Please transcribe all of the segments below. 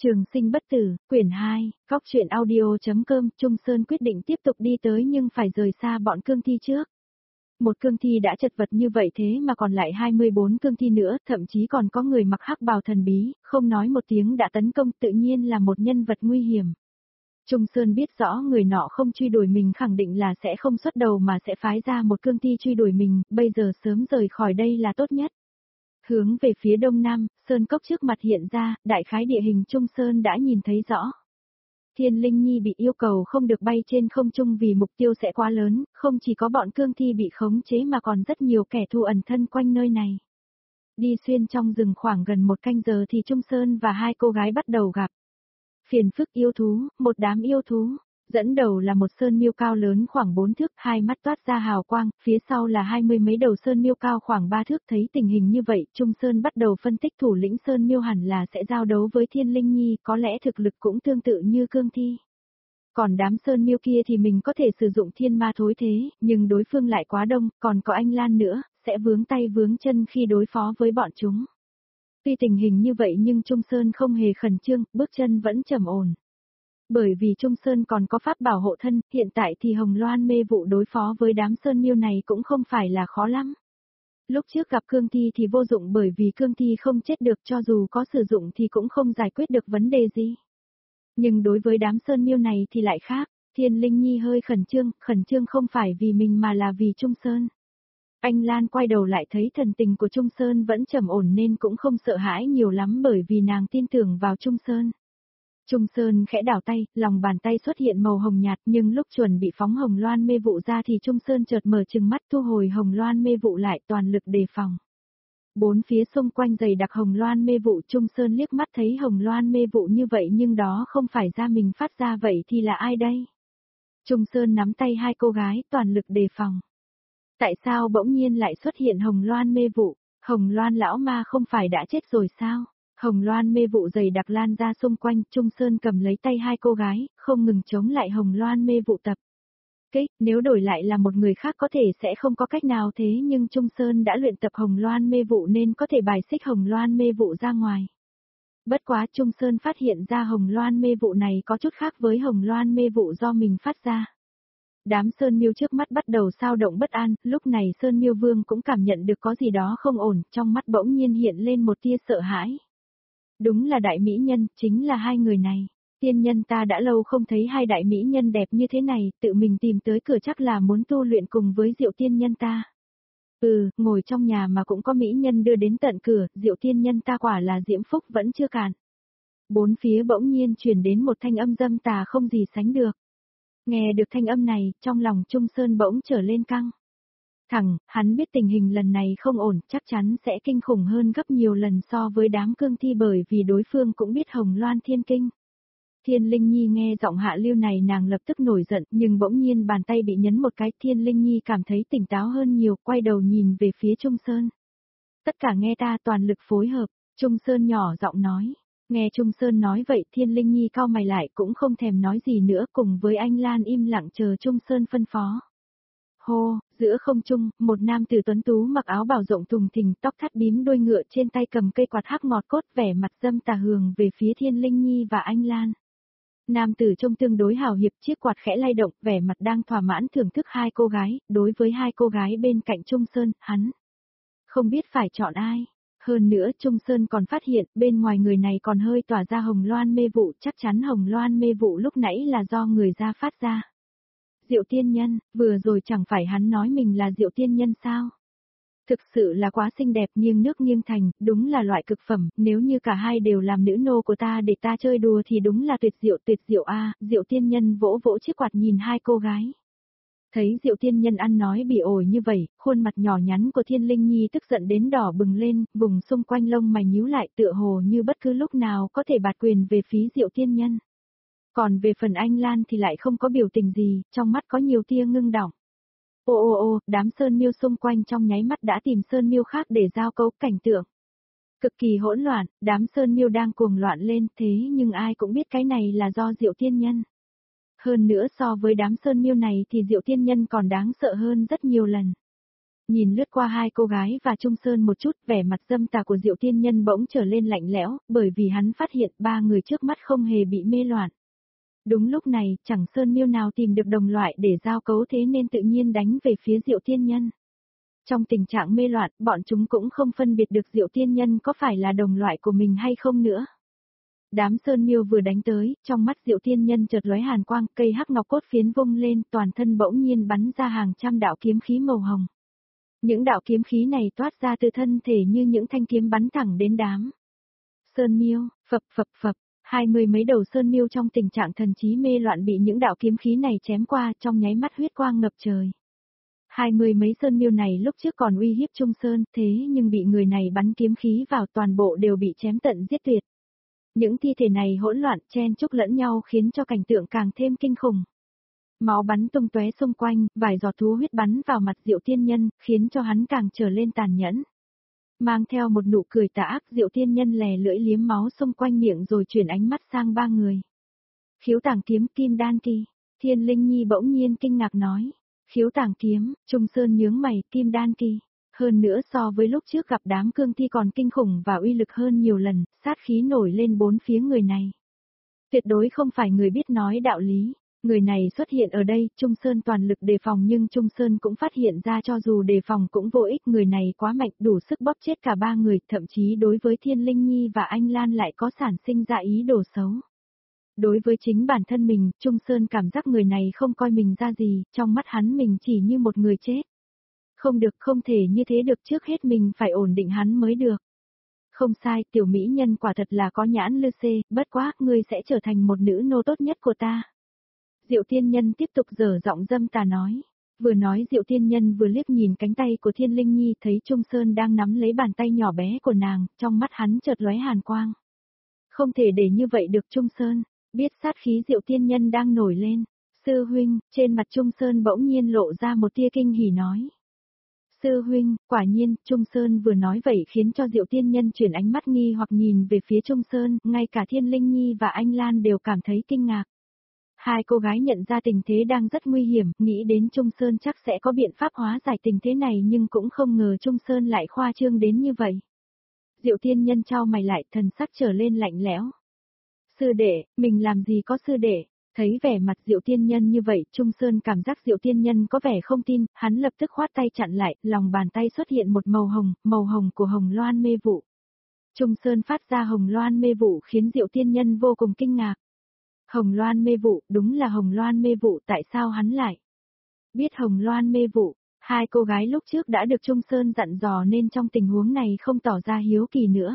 Trường sinh bất tử, quyển 2, góc truyện audio.com. Trung Sơn quyết định tiếp tục đi tới nhưng phải rời xa bọn cương thi trước. Một cương thi đã chật vật như vậy thế mà còn lại 24 cương thi nữa, thậm chí còn có người mặc hắc bào thần bí, không nói một tiếng đã tấn công, tự nhiên là một nhân vật nguy hiểm. Trung Sơn biết rõ người nọ không truy đuổi mình khẳng định là sẽ không xuất đầu mà sẽ phái ra một cương thi truy đuổi mình, bây giờ sớm rời khỏi đây là tốt nhất. Hướng về phía đông nam, sơn cốc trước mặt hiện ra, đại khái địa hình Trung Sơn đã nhìn thấy rõ. Thiên Linh Nhi bị yêu cầu không được bay trên không trung vì mục tiêu sẽ quá lớn, không chỉ có bọn cương thi bị khống chế mà còn rất nhiều kẻ thù ẩn thân quanh nơi này. Đi xuyên trong rừng khoảng gần một canh giờ thì Trung Sơn và hai cô gái bắt đầu gặp. Phiền phức yêu thú, một đám yêu thú. Dẫn đầu là một sơn miêu cao lớn khoảng 4 thước, hai mắt toát ra hào quang, phía sau là 20 mấy đầu sơn miêu cao khoảng 3 thước. Thấy tình hình như vậy, Trung Sơn bắt đầu phân tích thủ lĩnh sơn miêu hẳn là sẽ giao đấu với Thiên Linh Nhi, có lẽ thực lực cũng tương tự như cương thi. Còn đám sơn miêu kia thì mình có thể sử dụng thiên ma thối thế, nhưng đối phương lại quá đông, còn có anh Lan nữa, sẽ vướng tay vướng chân khi đối phó với bọn chúng. Tuy tình hình như vậy nhưng Trung Sơn không hề khẩn trương, bước chân vẫn trầm ổn. Bởi vì Trung Sơn còn có pháp bảo hộ thân, hiện tại thì Hồng Loan mê vụ đối phó với đám sơn miêu này cũng không phải là khó lắm. Lúc trước gặp cương thi thì vô dụng bởi vì cương thi không chết được, cho dù có sử dụng thì cũng không giải quyết được vấn đề gì. Nhưng đối với đám sơn miêu này thì lại khác, Thiên Linh Nhi hơi khẩn trương không phải vì mình mà là vì Trung Sơn. Anh Lan quay đầu lại thấy thần tình của Trung Sơn vẫn trầm ổn nên cũng không sợ hãi nhiều lắm bởi vì nàng tin tưởng vào Trung Sơn. Trung Sơn khẽ đảo tay, lòng bàn tay xuất hiện màu hồng nhạt nhưng lúc chuẩn bị phóng Hồng Loan mê vụ ra thì Trung Sơn chợt mở trừng mắt thu hồi Hồng Loan mê vụ lại, toàn lực đề phòng. Bốn phía xung quanh dày đặc Hồng Loan mê vụ, Trung Sơn liếc mắt thấy Hồng Loan mê vụ như vậy nhưng đó không phải ra mình phát ra, vậy thì là ai đây? Trung Sơn nắm tay hai cô gái, toàn lực đề phòng. Tại sao bỗng nhiên lại xuất hiện Hồng Loan mê vụ? Hồng Loan lão ma không phải đã chết rồi sao? Hồng Loan mê vụ dày đặc lan ra xung quanh, Trung Sơn cầm lấy tay hai cô gái, không ngừng chống lại Hồng Loan mê vụ tập. Nếu đổi lại là một người khác có thể sẽ không có cách nào thế nhưng Trung Sơn đã luyện tập Hồng Loan mê vụ nên có thể bài xích Hồng Loan mê vụ ra ngoài. Bất quá Trung Sơn phát hiện ra Hồng Loan mê vụ này có chút khác với Hồng Loan mê vụ do mình phát ra. Đám sơn miêu trước mắt bắt đầu xao động bất an, lúc này sơn miêu vương cũng cảm nhận được có gì đó không ổn, trong mắt bỗng nhiên hiện lên một tia sợ hãi. Đúng là đại mỹ nhân, chính là hai người này. Tiên nhân ta đã lâu không thấy hai đại mỹ nhân đẹp như thế này, tự mình tìm tới cửa chắc là muốn tu luyện cùng với Diệu tiên nhân ta. Ngồi trong nhà mà cũng có mỹ nhân đưa đến tận cửa, Diệu tiên nhân ta quả là diễm phúc vẫn chưa cạn. Bốn phía bỗng nhiên truyền đến một thanh âm dâm tà không gì sánh được. Nghe được thanh âm này, trong lòng Trung Sơn bỗng trở lên căng. Hắn biết tình hình lần này không ổn, chắc chắn sẽ kinh khủng hơn gấp nhiều lần so với đám cương thi bởi vì đối phương cũng biết Hồng Loan Thiên Kinh. Thiên Linh Nhi nghe giọng hạ lưu này nàng lập tức nổi giận nhưng bỗng nhiên bàn tay bị nhấn một cái, Thiên Linh Nhi cảm thấy tỉnh táo hơn nhiều, quay đầu nhìn về phía Trung Sơn. Tất cả nghe ta toàn lực phối hợp, Trung Sơn nhỏ giọng nói. Nghe Trung Sơn nói vậy Thiên Linh Nhi cau mày lại cũng không thèm nói gì nữa cùng với anh Lan im lặng chờ Trung Sơn phân phó. Hô, giữa không trung, một nam tử tuấn tú mặc áo bào rộng thùng thình, tóc thắt bím đuôi ngựa trên tay cầm cây quạt hắc ngọt cốt vẻ mặt dâm tà hướng về phía Thiên Linh Nhi và anh Lan. Nam tử trông tương đối hào hiệp, chiếc quạt khẽ lay động, vẻ mặt đang thỏa mãn thưởng thức hai cô gái, đối với hai cô gái bên cạnh Trung Sơn, hắn không biết phải chọn ai. Hơn nữa Trung Sơn còn phát hiện bên ngoài người này còn hơi tỏa ra Hồng Loan mê vụ, chắc chắn Hồng Loan mê vụ lúc nãy là do người ra phát ra. Diệu tiên nhân, vừa rồi chẳng phải hắn nói mình là Diệu tiên nhân sao? Thực sự là quá xinh đẹp, nghiêng nước nghiêng thành, đúng là loại cực phẩm, nếu như cả hai đều làm nữ nô của ta để ta chơi đùa thì đúng là tuyệt diệu a. Diệu tiên nhân vỗ vỗ chiếc quạt nhìn hai cô gái. Thấy Diệu tiên nhân ăn nói bỉ ổi như vậy, khuôn mặt nhỏ nhắn của Thiên Linh Nhi tức giận đến đỏ bừng lên, vùng xung quanh lông mày nhíu lại tựa hồ như bất cứ lúc nào có thể bạt quyền về phía Diệu tiên nhân. Còn về phần anh Lan thì lại không có biểu tình gì, trong mắt có nhiều tia ngưng đọng. Đám sơn miêu xung quanh trong nháy mắt đã tìm sơn miêu khác để giao cấu, cảnh tượng cực kỳ hỗn loạn, đám sơn miêu đang cuồng loạn lên, thế nhưng ai cũng biết cái này là do Diệu tiên nhân. Hơn nữa so với đám sơn miêu này thì Diệu tiên nhân còn đáng sợ hơn rất nhiều lần. Nhìn lướt qua hai cô gái và Trung Sơn một chút, vẻ mặt dâm tà của Diệu Tiên Nhân bỗng trở lên lạnh lẽo, bởi vì hắn phát hiện ba người trước mắt không hề bị mê loạn. Đúng lúc này, chẳng Sơn Miêu nào tìm được đồng loại để giao cấu thế nên tự nhiên đánh về phía Diệu Tiên Nhân. Trong tình trạng mê loạn, bọn chúng cũng không phân biệt được Diệu Tiên Nhân có phải là đồng loại của mình hay không nữa. Đám Sơn Miêu vừa đánh tới, trong mắt Diệu Tiên Nhân chợt lóe hàn quang, cây hắc ngọc cốt phiến vung lên, toàn thân bỗng nhiên bắn ra hàng trăm đạo kiếm khí màu hồng. Những đạo kiếm khí này toát ra từ thân thể như những thanh kiếm bắn thẳng đến đám Sơn Miêu, phập phập phập, 20 mấy đầu Sơn Miêu trong tình trạng thần trí mê loạn bị những đạo kiếm khí này chém qua, trong nháy mắt huyết quang ngập trời. 20 mấy Sơn Miêu này lúc trước còn uy hiếp Trung Sơn, thế nhưng bị người này bắn kiếm khí vào toàn bộ đều bị chém tận giết tuyệt. Những thi thể này hỗn loạn chen chúc lẫn nhau khiến cho cảnh tượng càng thêm kinh khủng. Máu bắn tung tóe xung quanh, vài giọt thú huyết bắn vào mặt Diệu Tiên Nhân, khiến cho hắn càng trở lên tàn nhẫn. Mang theo một nụ cười tà ác, Diệu Tiên Nhân lè lưỡi liếm máu xung quanh miệng rồi chuyển ánh mắt sang ba người. Khiếu Tàng Kiếm, Kim Đan Kỳ. Thiên Linh Nhi bỗng nhiên kinh ngạc nói. Khiếu Tàng Kiếm, Trung Sơn nhướng mày, Kim Đan Kỳ. Hơn nữa so với lúc trước gặp đám cương thi còn kinh khủng và uy lực hơn nhiều lần, sát khí nổi lên bốn phía người này. Tuyệt đối không phải người biết nói đạo lý. Người này xuất hiện ở đây, Trung Sơn toàn lực đề phòng nhưng Trung Sơn cũng phát hiện ra cho dù đề phòng cũng vô ích, người này quá mạnh đủ sức bóp chết cả ba người, thậm chí đối với Thiên Linh Nhi và Anh Lan lại có sản sinh ra ý đồ xấu. Đối với chính bản thân mình, Trung Sơn cảm giác người này không coi mình ra gì, trong mắt hắn mình chỉ như một người chết. Không được, không thể như thế được, trước hết mình phải ổn định hắn mới được. Không sai, tiểu mỹ nhân quả thật là có nhãn lư xê, bất quá, ngươi sẽ trở thành một nữ nô tốt nhất của ta. Diệu Tiên Nhân tiếp tục dở giọng dâm tà nói. Vừa nói Diệu Tiên Nhân vừa liếc nhìn cánh tay của Thiên Linh Nhi, thấy Trung Sơn đang nắm lấy bàn tay nhỏ bé của nàng, trong mắt hắn chợt lóe hàn quang. Không thể để như vậy được, Trung Sơn, biết sát khí Diệu Tiên Nhân đang nổi lên. Sư huynh, trên mặt Trung Sơn bỗng nhiên lộ ra một tia kinh hỉ nói. Sư huynh, quả nhiên, Trung Sơn vừa nói vậy khiến cho Diệu Tiên Nhân chuyển ánh mắt nghi hoặc nhìn về phía Trung Sơn, ngay cả Thiên Linh Nhi và Anh Lan đều cảm thấy kinh ngạc. Hai cô gái nhận ra tình thế đang rất nguy hiểm, nghĩ đến Trung Sơn chắc sẽ có biện pháp hóa giải tình thế này nhưng cũng không ngờ Trung Sơn lại khoa trương đến như vậy. Diệu Tiên Nhân chau mày lại, thần sắc trở lên lạnh lẽo. Sư đệ, mình làm gì có sư đệ? Thấy vẻ mặt Diệu Tiên Nhân như vậy, Trung Sơn cảm giác Diệu Tiên Nhân có vẻ không tin, hắn lập tức khoát tay chặn lại, lòng bàn tay xuất hiện một màu hồng của hồng loan mê vụ. Trung Sơn phát ra hồng loan mê vụ khiến Diệu Tiên Nhân vô cùng kinh ngạc. Hồng loan mê vụ, đúng là hồng loan mê vụ, tại sao hắn lại biết hồng loan mê vụ? Hai cô gái lúc trước đã được Trung Sơn dặn dò nên trong tình huống này không tỏ ra hiếu kỳ nữa.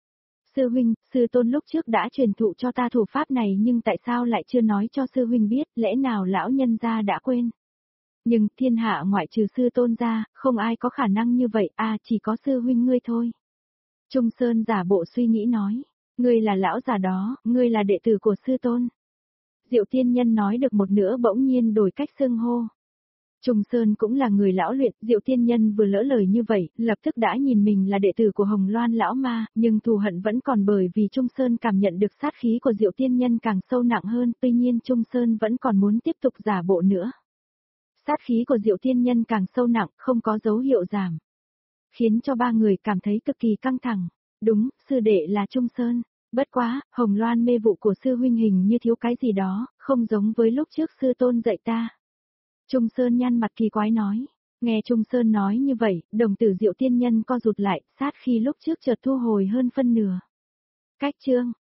Sư huynh, sư tôn lúc trước đã truyền thụ cho ta thủ pháp này nhưng tại sao lại chưa nói cho sư huynh biết, lẽ nào lão nhân gia đã quên? Nhưng thiên hạ ngoại trừ sư tôn ra, không ai có khả năng như vậy, chỉ có sư huynh ngươi thôi. Trung Sơn giả bộ suy nghĩ nói, ngươi là lão già đó, ngươi là đệ tử của sư tôn. Diệu Tiên Nhân nói được một nửa bỗng nhiên đổi cách xưng hô. Trung Sơn cũng là người lão luyện, Diệu Tiên Nhân vừa lỡ lời như vậy, lập tức đã nhìn mình là đệ tử của Hồng Loan lão ma, nhưng thù hận vẫn còn bởi vì Trung Sơn cảm nhận được sát khí của Diệu Tiên Nhân càng sâu nặng hơn, tuy nhiên Trung Sơn vẫn còn muốn tiếp tục giả bộ nữa. Sát khí của Diệu Tiên Nhân càng sâu nặng, không có dấu hiệu giảm. Khiến cho ba người cảm thấy cực kỳ căng thẳng. Đúng, sư đệ là Trung Sơn. Bất quá, hồng loan mê vụ của sư huynh hình như thiếu cái gì đó, không giống với lúc trước sư tôn dạy ta. Trung Sơn nhăn mặt kỳ quái nói. Nghe Trung Sơn nói như vậy, đồng tử Diệu Tiên Nhân co rụt lại, sát khi lúc trước chợt thu hồi hơn phân nửa. Cách chương